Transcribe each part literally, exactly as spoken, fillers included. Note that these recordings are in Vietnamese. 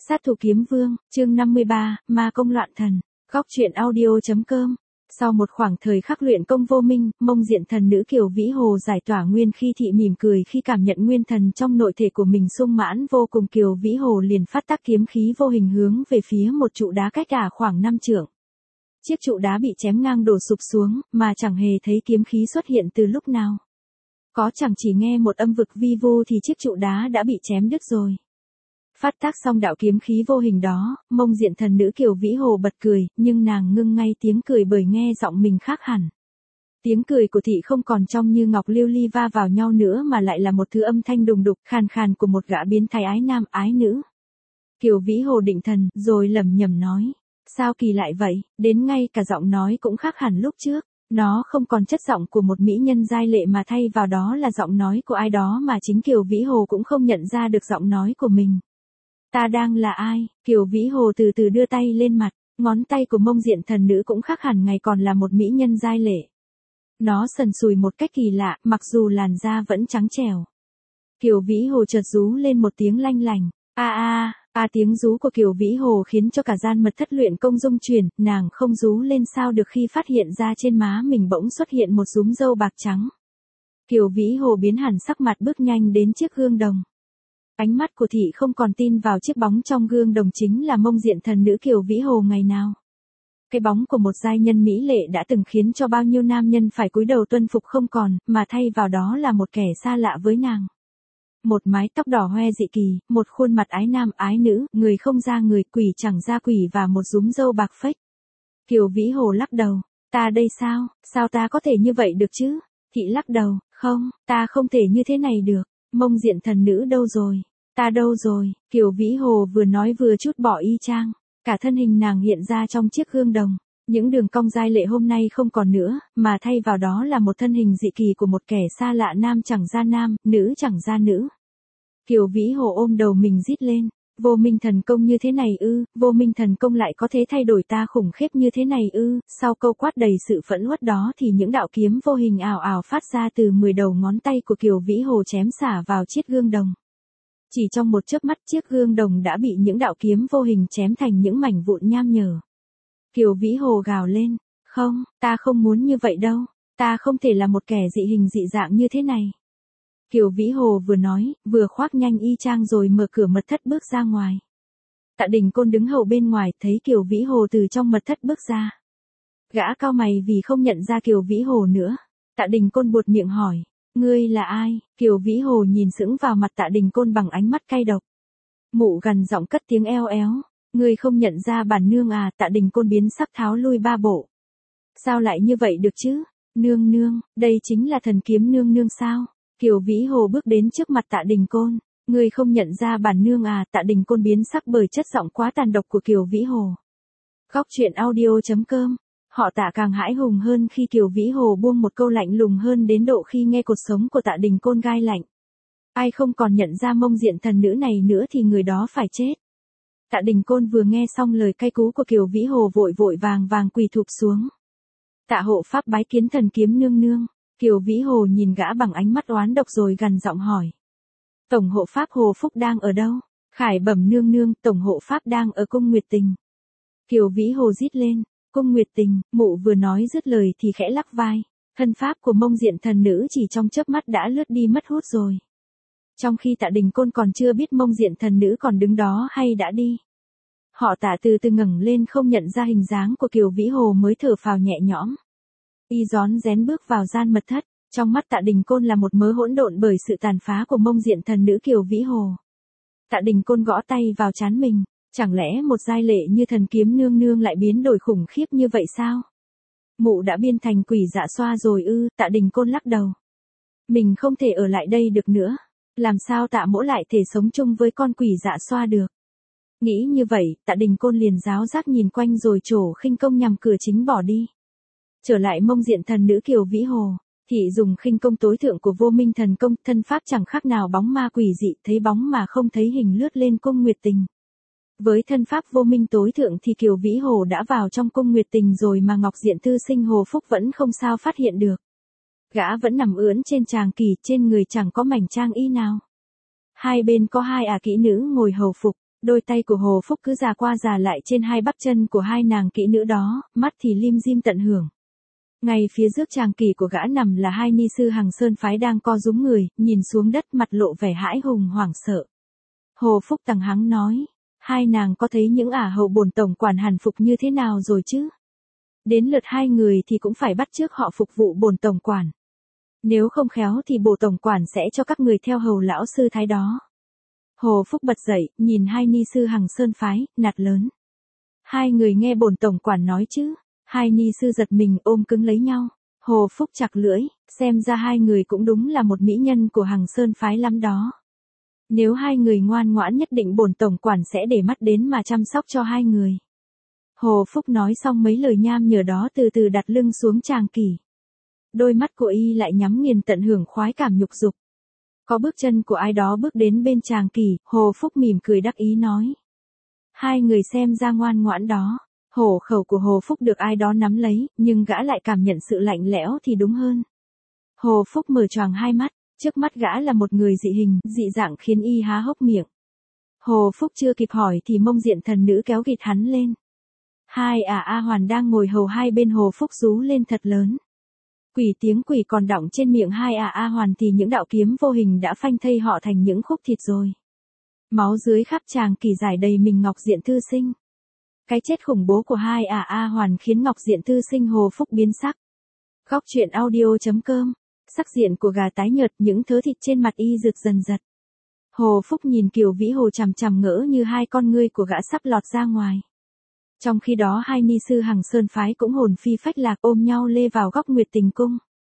Sát thủ kiếm vương, chương năm mươi ba, ma công loạn thần. Góc truyện audio.com. Sau một khoảng thời khắc luyện công vô minh, mông diện thần nữ Kiều Vĩ Hồ giải tỏa nguyên khi thị mỉm cười khi cảm nhận nguyên thần trong nội thể của mình sung mãn vô cùng. Kiều Vĩ Hồ liền phát tác kiếm khí vô hình hướng về phía một trụ đá cách ả khoảng năm trượng. Chiếc trụ đá bị chém ngang đổ sụp xuống, mà chẳng hề thấy kiếm khí xuất hiện từ lúc nào. Có chẳng chỉ nghe một âm vực vi vu thì chiếc trụ đá đã bị chém đứt rồi. Phát tác xong đạo kiếm khí vô hình đó, mông diện thần nữ Kiều Vĩ Hồ bật cười, nhưng nàng ngưng ngay tiếng cười bởi nghe giọng mình khác hẳn. Tiếng cười của thị không còn trong như ngọc lưu ly va vào nhau nữa mà lại là một thứ âm thanh đùng đục, khàn khàn của một gã biến thái ái nam ái nữ. Kiều Vĩ Hồ định thần, rồi lẩm nhẩm nói, sao kỳ lại vậy, đến ngay cả giọng nói cũng khác hẳn lúc trước. Nó không còn chất giọng của một mỹ nhân giai lệ mà thay vào đó là giọng nói của ai đó mà chính Kiều Vĩ Hồ cũng không nhận ra được giọng nói của mình. Ta đang là ai? Kiều Vĩ Hồ từ từ đưa tay lên mặt, ngón tay của mông diện thần nữ cũng khác hẳn ngày còn là một mỹ nhân giai lệ. Nó sần sùi một cách kỳ lạ, mặc dù làn da vẫn trắng trẻo. Kiều Vĩ Hồ chợt rú lên một tiếng lanh lành, a a, a tiếng rú của Kiều Vĩ Hồ khiến cho cả gian mật thất luyện công rung chuyển, nàng không rú lên sao được khi phát hiện ra trên má mình bỗng xuất hiện một rúm râu bạc trắng. Kiều Vĩ Hồ biến hẳn sắc mặt bước nhanh đến chiếc gương đồng. Ánh mắt của thị không còn tin vào chiếc bóng trong gương đồng chính là mông diện thần nữ Kiều Vĩ Hồ ngày nào. Cái bóng của một giai nhân mỹ lệ đã từng khiến cho bao nhiêu nam nhân phải cúi đầu tuân phục không còn, mà thay vào đó là một kẻ xa lạ với nàng. Một mái tóc đỏ hoe dị kỳ, một khuôn mặt ái nam ái nữ, người không ra người, quỷ chẳng ra quỷ và một rúm râu bạc phách. Kiều Vĩ Hồ lắc đầu, ta đây sao, sao ta có thể như vậy được chứ? Thị lắc đầu, không, ta không thể như thế này được. Mông diện thần nữ đâu rồi? Ta đâu rồi? Kiều Vĩ Hồ vừa nói vừa chút bỏ y trang. Cả thân hình nàng hiện ra trong chiếc gương đồng. Những đường cong giai lệ hôm nay không còn nữa, mà thay vào đó là một thân hình dị kỳ của một kẻ xa lạ, nam chẳng ra nam, nữ chẳng ra nữ. Kiều Vĩ Hồ ôm đầu mình rít lên. Vô minh thần công như thế này ư, vô minh thần công lại có thể thay đổi ta khủng khiếp như thế này ư. Sau câu quát đầy sự phẫn uất đó thì những đạo kiếm vô hình ảo ảo phát ra từ mười đầu ngón tay của Kiều Vĩ Hồ chém xả vào chiếc gương đồng. Chỉ trong một chớp mắt chiếc gương đồng đã bị những đạo kiếm vô hình chém thành những mảnh vụn nham nhở. Kiều Vĩ Hồ gào lên, không, ta không muốn như vậy đâu, ta không thể là một kẻ dị hình dị dạng như thế này. Kiều Vĩ Hồ vừa nói, vừa khoác nhanh y trang rồi mở cửa mật thất bước ra ngoài. Tạ Đình Côn đứng hầu bên ngoài, thấy Kiều Vĩ Hồ từ trong mật thất bước ra. Gã cau mày vì không nhận ra Kiều Vĩ Hồ nữa. Tạ Đình Côn buột miệng hỏi, ngươi là ai? Kiều Vĩ Hồ nhìn sững vào mặt Tạ Đình Côn bằng ánh mắt cay độc. Mụ gằn giọng cất tiếng eo éo, ngươi không nhận ra bản nương à? Tạ Đình Côn biến sắc tháo lui ba bộ. Sao lại như vậy được chứ? Nương nương, đây chính là thần kiếm nương nương sao? Kiều Vĩ Hồ bước đến trước mặt Tạ Đình Côn, ngươi không nhận ra bản nương à? Tạ Đình Côn biến sắc bởi chất giọng quá tàn độc của Kiều Vĩ Hồ. Góc truyện audio.com. Họ Tạ càng hãi hùng hơn khi Kiều Vĩ Hồ buông một câu lạnh lùng hơn đến độ khi nghe cột sống của Tạ Đình Côn gai lạnh. Ai không còn nhận ra mông diện thần nữ này nữa thì người đó phải chết. Tạ Đình Côn vừa nghe xong lời cay cú của Kiều Vĩ Hồ vội vội vàng vàng quỳ thụp xuống. Tạ hộ pháp bái kiến thần kiếm nương nương. Kiều Vĩ Hồ nhìn gã bằng ánh mắt oán độc rồi gằn giọng hỏi. Tổng hộ pháp Hồ Phúc đang ở đâu? Khải bẩm nương nương, tổng hộ pháp đang ở cung Nguyệt Tình. Kiều Vĩ Hồ rít lên. Cung Nguyệt Tình, mụ vừa nói dứt lời thì khẽ lắc vai. Thân pháp của mông diện thần nữ chỉ trong chớp mắt đã lướt đi mất hút rồi. Trong khi Tạ Đình Côn còn chưa biết mông diện thần nữ còn đứng đó hay đã đi. Họ Tạ từ từ ngẩng lên không nhận ra hình dáng của Kiều Vĩ Hồ mới thở phào nhẹ nhõm. Y rón rén bước vào gian mật thất, trong mắt Tạ Đình Côn là một mớ hỗn độn bởi sự tàn phá của mông diện thần nữ Kiều Vĩ Hồ. Tạ Đình Côn gõ tay vào trán mình. Chẳng lẽ một giai lệ như thần kiếm nương nương lại biến đổi khủng khiếp như vậy sao? Mụ đã biên thành quỷ dạ xoa rồi ư? Tạ Đình Côn lắc đầu. Mình không thể ở lại đây được nữa. Làm sao Tạ mỗ lại thể sống chung với con quỷ dạ xoa được? Nghĩ như vậy, Tạ Đình Côn liền giáo giác nhìn quanh rồi trổ khinh công nhằm cửa chính bỏ đi. Trở lại mông diện thần nữ Kiều Vĩ Hồ, thị dùng khinh công tối thượng của vô minh thần công, thân pháp chẳng khác nào bóng ma quỷ dị, thấy bóng mà không thấy hình lướt lên cung Nguyệt Tình. Với thân pháp vô minh tối thượng thì Kiều Vĩ Hồ đã vào trong cung Nguyệt Tình rồi mà Ngọc Diện Thư Sinh Hồ Phúc vẫn không sao phát hiện được. Gã vẫn nằm ưỡn trên tràng kỳ, trên người chẳng có mảnh trang y nào. Hai bên có hai ả kỹ nữ ngồi hầu phục, Đôi tay của Hồ Phúc cứ già qua già lại trên hai bắp chân của hai nàng kỹ nữ đó, mắt thì lim dim tận hưởng. Ngay phía trước tràng kỷ của gã nằm là hai ni sư Hằng Sơn phái đang co rúm người, nhìn xuống đất mặt lộ vẻ hãi hùng hoảng sợ. Hồ Phúc tằng hắng nói, hai nàng có thấy những ả hậu bổn tổng quản hàn phục như thế nào rồi chứ? Đến lượt hai người thì cũng phải bắt chước họ phục vụ bổn tổng quản. Nếu không khéo thì bổn tổng quản sẽ cho các người theo hầu lão sư thái đó. Hồ Phúc bật dậy, nhìn hai ni sư Hằng Sơn phái, nạt lớn. Hai người nghe bổn tổng quản nói chứ? Hai ni sư giật mình ôm cứng lấy nhau. Hồ Phúc chặt lưỡi, xem ra hai người cũng đúng là một mỹ nhân của Hằng Sơn phái lắm đó. Nếu hai người ngoan ngoãn nhất định bổn tổng quản sẽ để mắt đến mà chăm sóc cho hai người. Hồ Phúc nói xong mấy lời nham nhở đó từ từ đặt lưng xuống tràng kỷ. Đôi mắt của y lại nhắm nghiền tận hưởng khoái cảm nhục dục. Có bước chân của ai đó bước đến bên tràng kỷ, Hồ Phúc mỉm cười đắc ý nói. Hai người xem ra ngoan ngoãn đó. Hổ khẩu của Hồ Phúc được ai đó nắm lấy, nhưng gã lại cảm nhận sự lạnh lẽo thì đúng hơn. Hồ Phúc mở choàng hai mắt, trước mắt gã là một người dị hình, dị dạng khiến y há hốc miệng. Hồ Phúc chưa kịp hỏi thì mông diện thần nữ kéo gịt hắn lên. Hai ả A Hoàn đang ngồi hầu hai bên Hồ Phúc rú lên thật lớn. Quỷ tiếng quỷ còn đọng trên miệng hai ả A Hoàn thì những đạo kiếm vô hình đã phanh thây họ thành những khúc thịt rồi. Máu dưới khắp tràng kỷ giải đầy mình Ngọc Diện Thư Sinh. Cái chết khủng bố của hai ả A Hoàn khiến Ngọc Diện Thư Sinh Hồ Phúc biến sắc. Góc truyện audio chấm com. Sắc diện của gà tái nhợt, những thớ thịt trên mặt y rực dần giật. Hồ Phúc nhìn Kiều Vĩ Hồ chằm chằm ngỡ như hai con ngươi của gã sắp lọt ra ngoài. Trong khi đó hai ni sư Hằng Sơn phái cũng hồn phi phách lạc ôm nhau lê vào góc Nguyệt Tình Cung.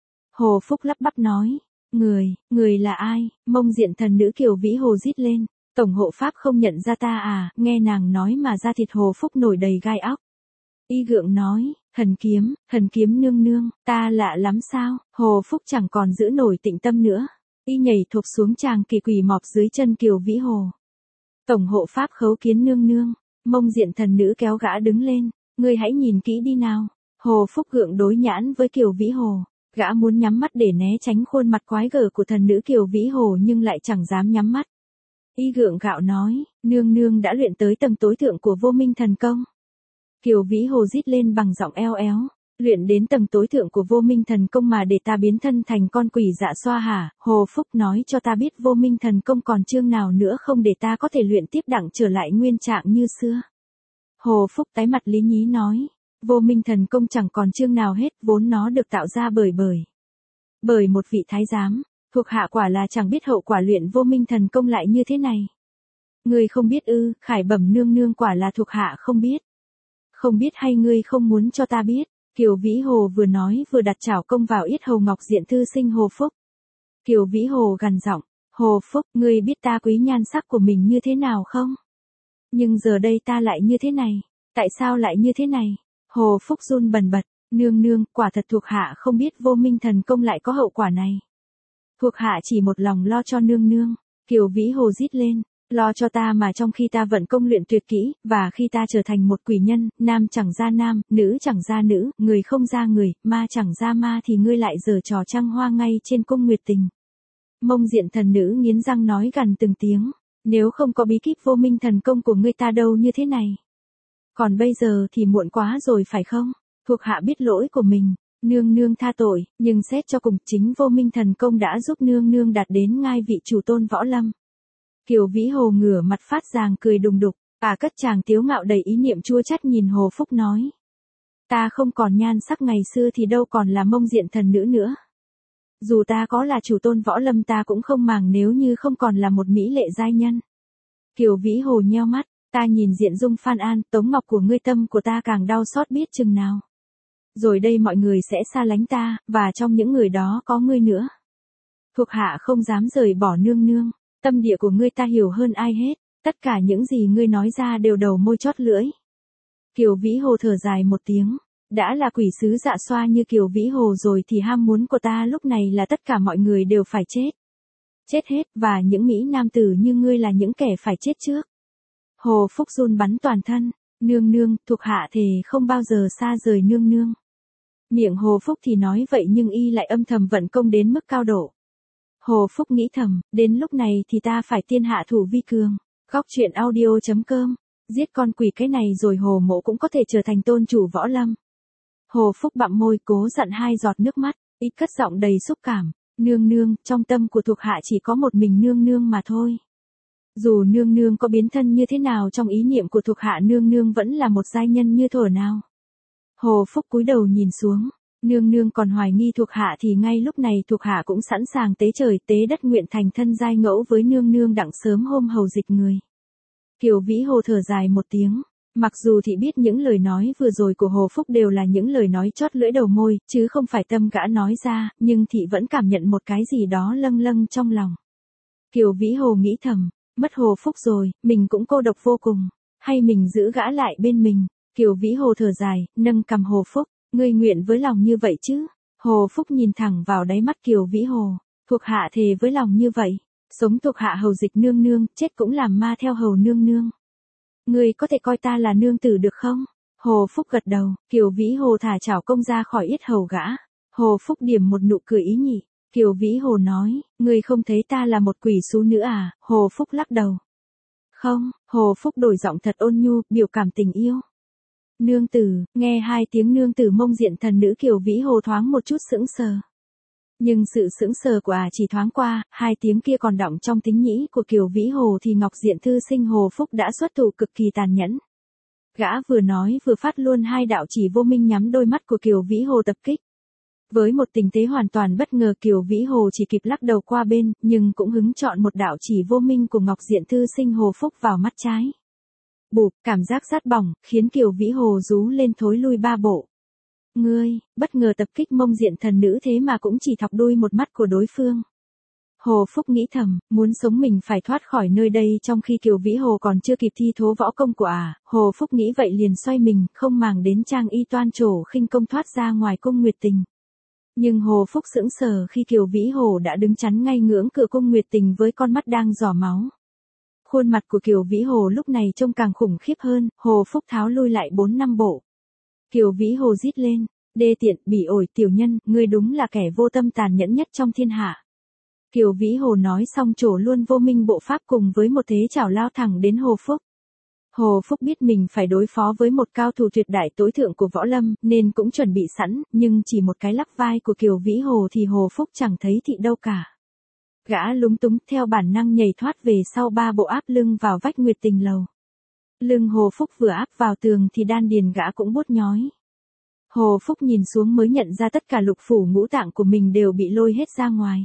Hồ Phúc lắp bắp nói, người, người là ai? Mông diện thần nữ Kiều Vĩ Hồ rít lên. Tổng hộ pháp không nhận ra ta à? Nghe nàng nói mà da thịt Hồ Phúc nổi đầy gai óc. Y gượng nói, thần kiếm, thần kiếm nương nương, ta lạ lắm sao? Hồ Phúc chẳng còn giữ nổi tịnh tâm nữa. Y nhảy thụp xuống tràng kỳ quỳ mọp dưới chân Kiều Vĩ Hồ. Tổng hộ pháp khấu kiến nương nương. Mông diện thần nữ kéo gã đứng lên. Ngươi hãy nhìn kỹ đi nào. Hồ Phúc gượng đối nhãn với Kiều Vĩ Hồ. Gã muốn nhắm mắt để né tránh khuôn mặt quái gở của thần nữ Kiều Vĩ Hồ nhưng lại chẳng dám nhắm mắt. Y gượng gạo nói, nương nương đã luyện tới tầng tối thượng của vô minh thần công. Kiều Vĩ Hồ rít lên bằng giọng eo éo, luyện đến tầng tối thượng của vô minh thần công mà để ta biến thân thành con quỷ dạ xoa hả? Hồ Phúc nói cho ta biết vô minh thần công còn chương nào nữa không để ta có thể luyện tiếp đặng trở lại nguyên trạng như xưa. Hồ Phúc tái mặt lý nhí nói, vô minh thần công chẳng còn chương nào hết, vốn nó được tạo ra bởi bởi. Bởi một vị thái giám. Thuộc hạ quả là chẳng biết hậu quả luyện vô minh thần công lại như thế này. Ngươi không biết ư? Khải bẩm nương nương quả là thuộc hạ không biết. Không biết hay ngươi không muốn cho ta biết? Kiều Vĩ Hồ vừa nói vừa đặt chảo công vào yết hầu Ngọc Diện Thư Sinh Hồ Phúc. Kiều Vĩ Hồ gằn giọng, Hồ Phúc, ngươi biết ta quý nhan sắc của mình như thế nào không? Nhưng giờ đây ta lại như thế này. Tại sao lại như thế này? Hồ Phúc run bần bật, nương nương, quả thật thuộc hạ không biết vô minh thần công lại có hậu quả này. Thuộc hạ chỉ một lòng lo cho nương nương. Kiều Vĩ Hồ rít lên, lo cho ta mà trong khi ta vận công luyện tuyệt kỹ, và khi ta trở thành một quỷ nhân, nam chẳng ra nam, nữ chẳng ra nữ, người không ra người, ma chẳng ra ma thì ngươi lại giở trò trăng hoa ngay trên cung Nguyệt Tình. Mông diện thần nữ nghiến răng nói gằn từng tiếng, nếu không có bí kíp vô minh thần công của ngươi ta đâu như thế này. Còn bây giờ thì muộn quá rồi phải không? Thuộc hạ biết lỗi của mình. Nương nương tha tội, nhưng xét cho cùng chính vô minh thần công đã giúp nương nương đạt đến ngai vị chủ tôn võ lâm. Kiều Vĩ Hồ ngửa mặt phát ràng cười đùng đục, à cất chàng tiếu ngạo đầy ý niệm chua chát nhìn Hồ Phúc nói. Ta không còn nhan sắc ngày xưa thì đâu còn là mông diện thần nữ nữa. Dù ta có là chủ tôn võ lâm ta cũng không màng nếu như không còn là một mỹ lệ giai nhân. Kiều Vĩ Hồ nheo mắt, ta nhìn diện dung Phan An, Tống Ngọc của ngươi tâm của ta càng đau xót biết chừng nào. Rồi đây mọi người sẽ xa lánh ta, và trong những người đó có ngươi nữa. Thuộc hạ không dám rời bỏ nương nương, tâm địa của ngươi ta hiểu hơn ai hết, tất cả những gì ngươi nói ra đều đầu môi chót lưỡi. Kiều Vĩ Hồ thở dài một tiếng, đã là quỷ sứ dạ xoa như Kiều Vĩ Hồ rồi thì ham muốn của ta lúc này là tất cả mọi người đều phải chết. Chết hết, và những mỹ nam tử như ngươi là những kẻ phải chết trước. Hồ Phúc run bắn toàn thân, nương nương, thuộc hạ thề không bao giờ xa rời nương nương. Miệng Hồ Phúc thì nói vậy nhưng y lại âm thầm vận công đến mức cao độ. Hồ Phúc nghĩ thầm, đến lúc này thì ta phải tiên hạ thủ vi cường. Góc truyện audio.com. Giết con quỷ cái này rồi Hồ Mộ cũng có thể trở thành tôn chủ võ lâm. Hồ Phúc bặm môi cố dặn hai giọt nước mắt, ít cất giọng đầy xúc cảm. Nương nương, trong tâm của thuộc hạ chỉ có một mình nương nương mà thôi. Dù nương nương có biến thân như thế nào trong ý niệm của thuộc hạ nương nương vẫn là một giai nhân như thuở nào. Hồ Phúc cúi đầu nhìn xuống. Nương nương còn hoài nghi thuộc hạ thì ngay lúc này thuộc hạ cũng sẵn sàng tế trời tế đất nguyện thành thân giai ngẫu với nương nương đặng sớm hôm hầu dịch người. Kiều Vĩ Hồ thở dài một tiếng. Mặc dù thị biết những lời nói vừa rồi của Hồ Phúc đều là những lời nói chót lưỡi đầu môi, chứ không phải tâm gã nói ra, nhưng thị vẫn cảm nhận một cái gì đó lâng lâng trong lòng. Kiều Vĩ Hồ nghĩ thầm, mất Hồ Phúc rồi, mình cũng cô độc vô cùng, hay mình giữ gã lại bên mình. Kiều Vĩ Hồ thở dài, nâng cằm Hồ Phúc, ngươi nguyện với lòng như vậy chứ? Hồ Phúc nhìn thẳng vào đáy mắt Kiều Vĩ Hồ, thuộc hạ thề với lòng như vậy, sống thuộc hạ hầu dịch nương nương, chết cũng làm ma theo hầu nương nương. Ngươi có thể coi ta là nương tử được không? Hồ Phúc gật đầu, Kiều Vĩ Hồ thả chảo công ra khỏi yết hầu gã. Hồ Phúc điểm một nụ cười ý nhị. Kiều Vĩ Hồ nói, ngươi không thấy ta là một quỷ xú nữa à? Hồ Phúc lắc đầu. Không, Hồ Phúc đổi giọng thật ôn nhu, biểu cảm tình yêu. Nương tử, nghe hai tiếng nương tử Mông Diện thần nữ Kiều Vĩ Hồ thoáng một chút sững sờ. Nhưng sự sững sờ của à chỉ thoáng qua, hai tiếng kia còn đọng trong tính nhĩ của Kiều Vĩ Hồ thì Ngọc Diện thư sinh Hồ Phúc đã xuất thủ cực kỳ tàn nhẫn. Gã vừa nói vừa phát luôn hai đạo chỉ vô minh nhắm đôi mắt của Kiều Vĩ Hồ tập kích. Với một tình thế hoàn toàn bất ngờ Kiều Vĩ Hồ chỉ kịp lắc đầu qua bên, nhưng cũng hứng chọn một đạo chỉ vô minh của Ngọc Diện thư sinh Hồ Phúc vào mắt trái. Bụp, cảm giác rát bỏng, khiến Kiều Vĩ Hồ rú lên thối lui ba bộ. Ngươi, bất ngờ tập kích Mông Diện thần nữ thế mà cũng chỉ thọc đuôi một mắt của đối phương. Hồ Phúc nghĩ thầm, muốn sống mình phải thoát khỏi nơi đây trong khi Kiều Vĩ Hồ còn chưa kịp thi thố võ công của à. Hồ Phúc nghĩ vậy liền xoay mình, không màng đến trang y toan trổ khinh công thoát ra ngoài cung Nguyệt Tình. Nhưng Hồ Phúc sững sờ khi Kiều Vĩ Hồ đã đứng chắn ngay ngưỡng cửa cung Nguyệt Tình với con mắt đang rỏ máu. Khuôn mặt của Kiều Vĩ Hồ lúc này trông càng khủng khiếp hơn, Hồ Phúc tháo lui lại bốn năm bộ. Kiều Vĩ Hồ rít lên, đê tiện, bỉ ổi, tiểu nhân, ngươi đúng là kẻ vô tâm tàn nhẫn nhất trong thiên hạ. Kiều Vĩ Hồ nói xong trổ luôn vô minh bộ pháp cùng với một thế chảo lao thẳng đến Hồ Phúc. Hồ Phúc biết mình phải đối phó với một cao thủ tuyệt đại tối thượng của võ lâm, nên cũng chuẩn bị sẵn, nhưng chỉ một cái lắc vai của Kiều Vĩ Hồ thì Hồ Phúc chẳng thấy thị đâu cả. Gã lúng túng theo bản năng nhảy thoát về sau ba bộ áp lưng vào vách Nguyệt Tình lầu. Lưng Hồ Phúc vừa áp vào tường thì đan điền gã cũng buốt nhói. Hồ Phúc nhìn xuống mới nhận ra tất cả lục phủ ngũ tạng của mình đều bị lôi hết ra ngoài.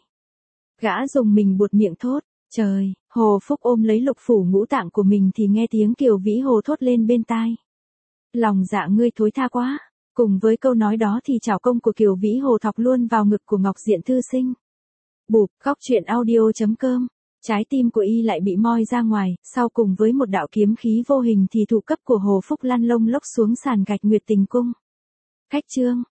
Gã dùng mình buột miệng thốt, trời, Hồ Phúc ôm lấy lục phủ ngũ tạng của mình thì nghe tiếng Kiều Vĩ Hồ thốt lên bên tai. Lòng dạ ngươi thối tha quá. Cùng với câu nói đó thì chảo công của Kiều Vĩ Hồ thọc luôn vào ngực của Ngọc Diện thư sinh. Bụp, góc truyện audio.com. Trái tim của y lại bị moi ra ngoài, sau cùng với một đạo kiếm khí vô hình thì thủ cấp của Hồ Phúc lăn lông lốc xuống sàn gạch Nguyệt Tình cung. Cách chương